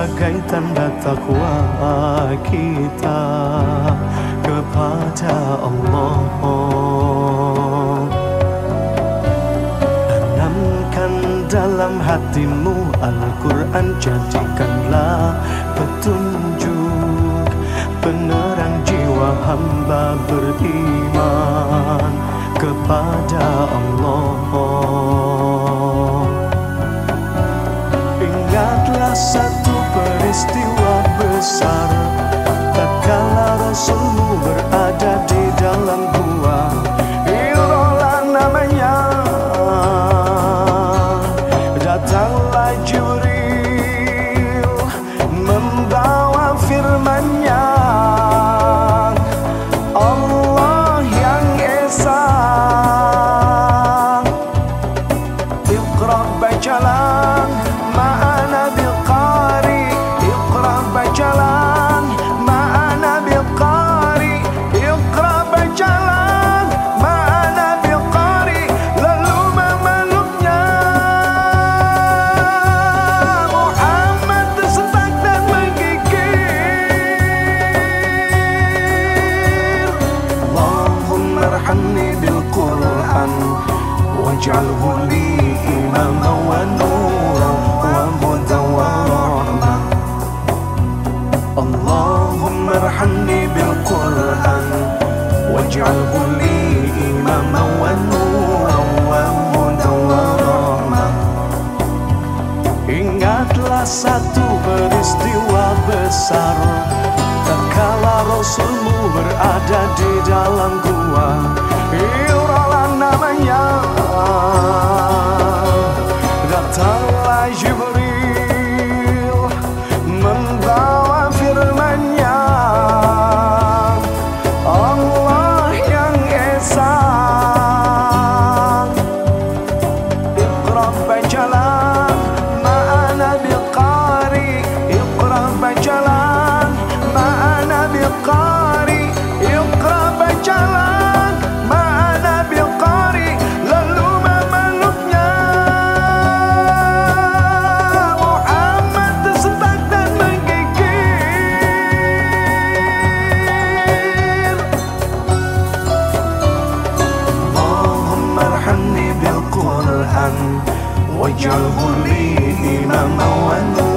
sebagai tanda takwa kita kepada Allah. Tanamkan dalam hatimu Al-Quran, jadikanlah petunjuk penerang jiwa hamba beriman kepada Allah. Ingatlah satu peristiwa besar, tatkala Rasulmu berada di dalam gua Hira namanya. Datanglah Jibril membawa firman-Nya, Allah yang Esa. Iqra, bacalah, ma'ana biqari. Iqra, bacalah, ma'ana biqari. Iqra, bacalah, ma'ana biqari. Lalu memeluknya Muhammad tersentak dan menggigil. Allahumma arhamni bil Qur'an waj'alhu li imaman wa nuran wa hudan wa rahmah. Allahumma arhamni bil Qur'an waj'alhu li imaman wa nuran wa hudan wa rahmah. Ingatlah satu peristiwa besar, tatkala Rasulmu berada di dalam gua Hira namanya. Datanglah Jibril membawa firman-Nya, Allah yang Esa. Iqra, bacalah, ma'ana biqari. Iqra, bacalah, ma'ana biqari. Iqra, bacalah, ma'ana biqari. Lalu memeluknya Muhammad tersentak dan menggigil. Allahumma arhamni bil Qur'an waj'alhu li imaman wa nuran